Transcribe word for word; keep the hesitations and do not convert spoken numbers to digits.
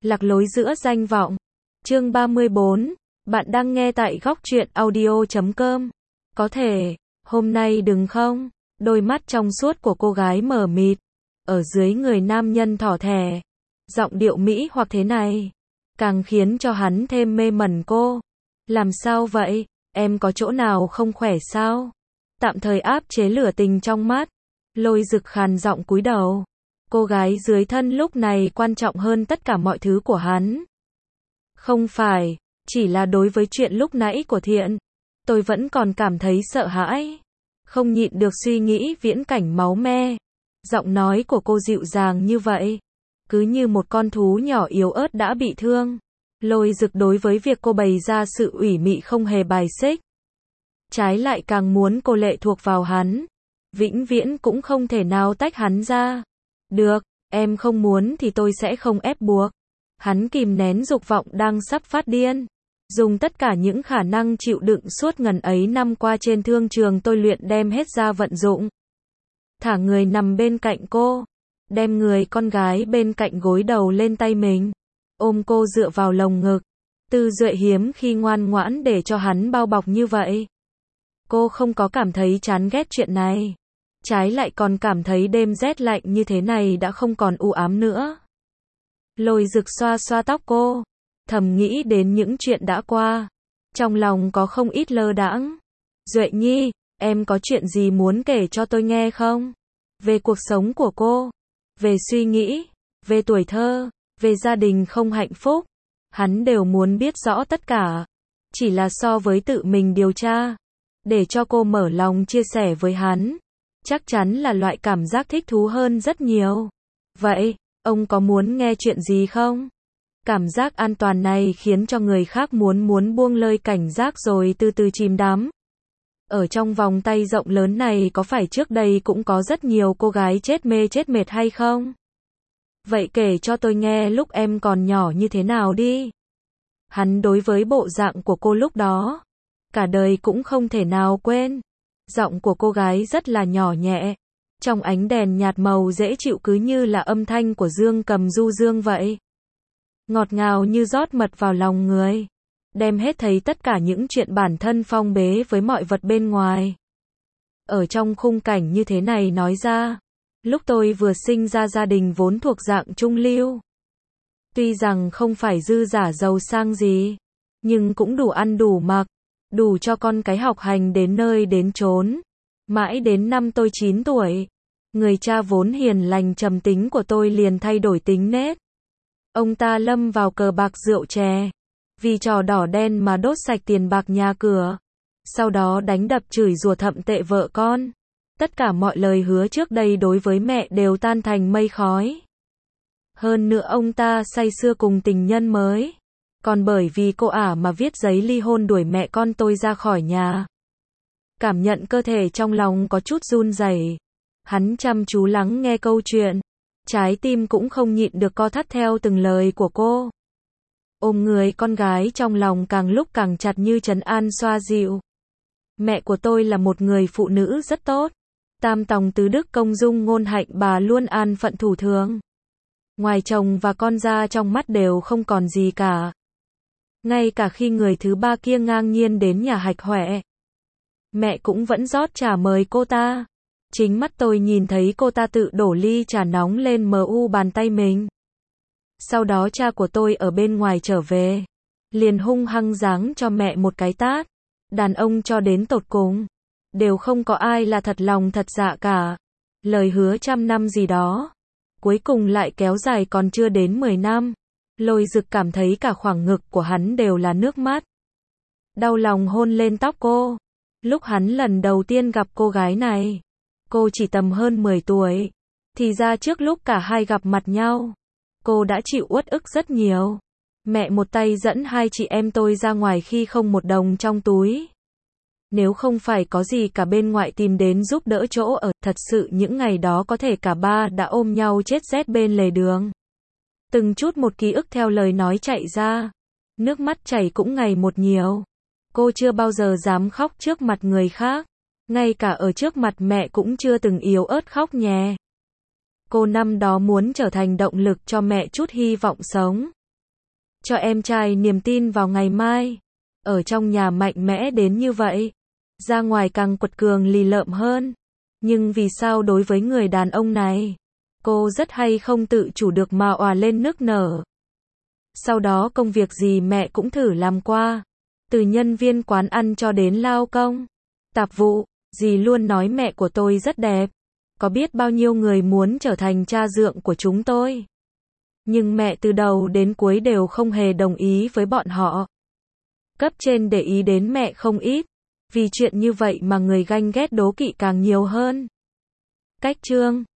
Lạc lối giữa danh vọng. Chương ba mươi bốn. Bạn đang nghe tại góc truyện audio chấm com. Có thể, hôm nay đừng không? Đôi mắt trong suốt của cô gái mờ mịt. Ở dưới người nam nhân thỏ thẻ. Giọng điệu Mỹ hoặc thế này. Càng khiến cho hắn thêm mê mẩn cô. Làm sao vậy? Em có chỗ nào không khỏe sao? Tạm thời áp chế lửa tình trong mắt. Lôi Dực khàn giọng cúi đầu. Cô gái dưới thân lúc này quan trọng hơn tất cả mọi thứ của hắn. Không phải, chỉ là đối với chuyện lúc nãy của Thiện, tôi vẫn còn cảm thấy sợ hãi. Không nhịn được suy nghĩ viễn cảnh máu me. Giọng nói của cô dịu dàng như vậy, cứ như một con thú nhỏ yếu ớt đã bị thương. Lôi Dực đối với việc cô bày ra sự ủy mị không hề bài xích. Trái lại càng muốn cô lệ thuộc vào hắn. Vĩnh viễn cũng không thể nào tách hắn ra. Được, em không muốn thì tôi sẽ không ép buộc. Hắn kìm nén dục vọng đang sắp phát điên. Dùng tất cả những khả năng chịu đựng suốt ngần ấy năm qua trên thương trường tôi luyện đem hết ra vận dụng. Thả người nằm bên cạnh cô. Đem người con gái bên cạnh gối đầu lên tay mình. Ôm cô dựa vào lồng ngực. Tư Duệ hiếm khi ngoan ngoãn để cho hắn bao bọc như vậy. Cô không có cảm thấy chán ghét chuyện này. Trái lại còn cảm thấy đêm rét lạnh như thế này đã không còn u ám nữa. Lôi Dực xoa xoa tóc cô. Thầm nghĩ đến những chuyện đã qua. Trong lòng có không ít lơ đãng. Duệ Nhi, em có chuyện gì muốn kể cho tôi nghe không? Về cuộc sống của cô. Về suy nghĩ. Về tuổi thơ. Về gia đình không hạnh phúc. Hắn đều muốn biết rõ tất cả. Chỉ là so với tự mình điều tra. Để cho cô mở lòng chia sẻ với hắn. Chắc chắn là loại cảm giác thích thú hơn rất nhiều. Vậy, ông có muốn nghe chuyện gì không? Cảm giác an toàn này khiến cho người khác muốn muốn buông lơi cảnh giác rồi từ từ chìm đắm. Ở trong vòng tay rộng lớn này có phải trước đây cũng có rất nhiều cô gái chết mê chết mệt hay không? Vậy kể cho tôi nghe lúc em còn nhỏ như thế nào đi. Hắn đối với bộ dạng của cô lúc đó, cả đời cũng không thể nào quên. Giọng của cô gái rất là nhỏ nhẹ. Trong ánh đèn nhạt màu dễ chịu cứ như là âm thanh của dương cầm du dương vậy. Ngọt ngào như rót mật vào lòng người. Đem hết thấy tất cả những chuyện bản thân phong bế với mọi vật bên ngoài. Ở trong khung cảnh như thế này nói ra. Lúc tôi vừa sinh ra gia đình vốn thuộc dạng trung lưu. Tuy rằng không phải dư giả giàu sang gì. Nhưng cũng đủ ăn đủ mặc. Đủ cho con cái học hành đến nơi đến chốn. Mãi đến năm tôi chín tuổi. Người cha vốn hiền lành trầm tính của tôi liền thay đổi tính nết. Ông ta lâm vào cờ bạc rượu chè. Vì trò đỏ đen mà đốt sạch tiền bạc nhà cửa. Sau đó đánh đập chửi rủa thậm tệ vợ con. Tất cả mọi lời hứa trước đây đối với mẹ đều tan thành mây khói. Hơn nữa ông ta say sưa cùng tình nhân mới. Còn bởi vì cô ả mà viết giấy ly hôn đuổi mẹ con tôi ra khỏi nhà. Cảm nhận cơ thể trong lòng có chút run rẩy. Hắn chăm chú lắng nghe câu chuyện. Trái tim cũng không nhịn được co thắt theo từng lời của cô. Ôm người con gái trong lòng càng lúc càng chặt như trấn an xoa dịu. Mẹ của tôi là một người phụ nữ rất tốt. Tam tòng tứ đức công dung ngôn hạnh bà luôn an phận thủ thường. Ngoài chồng và con ra trong mắt đều không còn gì cả. Ngay cả khi người thứ ba kia ngang nhiên đến nhà hạch hoẹ. Mẹ cũng vẫn rót trà mời cô ta. Chính mắt tôi nhìn thấy cô ta tự đổ ly trà nóng lên mờ u bàn tay mình. Sau đó cha của tôi ở bên ngoài trở về. Liền hung hăng giáng cho mẹ một cái tát. Đàn ông cho đến tột cùng. Đều không có ai là thật lòng thật dạ cả. Lời hứa trăm năm gì đó. Cuối cùng lại kéo dài còn chưa đến mười năm. Lôi Dực cảm thấy cả khoảng ngực của hắn đều là nước mắt. Đau lòng hôn lên tóc cô. Lúc hắn lần đầu tiên gặp cô gái này. Cô chỉ tầm hơn mười tuổi. Thì ra trước lúc cả hai gặp mặt nhau. Cô đã chịu uất ức rất nhiều. Mẹ một tay dẫn hai chị em tôi ra ngoài khi không một đồng trong túi. Nếu không phải có gì cả bên ngoại tìm đến giúp đỡ chỗ ở, thật sự những ngày đó có thể cả ba đã ôm nhau chết rét bên lề đường. Từng chút một ký ức theo lời nói chạy ra. Nước mắt chảy cũng ngày một nhiều. Cô chưa bao giờ dám khóc trước mặt người khác. Ngay cả ở trước mặt mẹ cũng chưa từng yếu ớt khóc nhè. Cô năm đó muốn trở thành động lực cho mẹ chút hy vọng sống. cho em trai niềm tin vào ngày mai. Ở trong nhà mạnh mẽ đến như vậy, ra ngoài càng quật cường lì lợm hơn. Nhưng vì sao đối với người đàn ông này, cô rất hay không tự chủ được mà òa lên nức nở. Sau đó công việc gì mẹ cũng thử làm qua, từ nhân viên quán ăn cho đến lao công, tạp vụ, dì luôn nói mẹ của tôi rất đẹp. Có biết bao nhiêu người muốn trở thành cha dượng của chúng tôi. Nhưng mẹ từ đầu đến cuối đều không hề đồng ý với bọn họ. Cấp trên để ý đến mẹ không ít, vì chuyện như vậy mà người ganh ghét đố kỵ càng nhiều hơn. Cách chương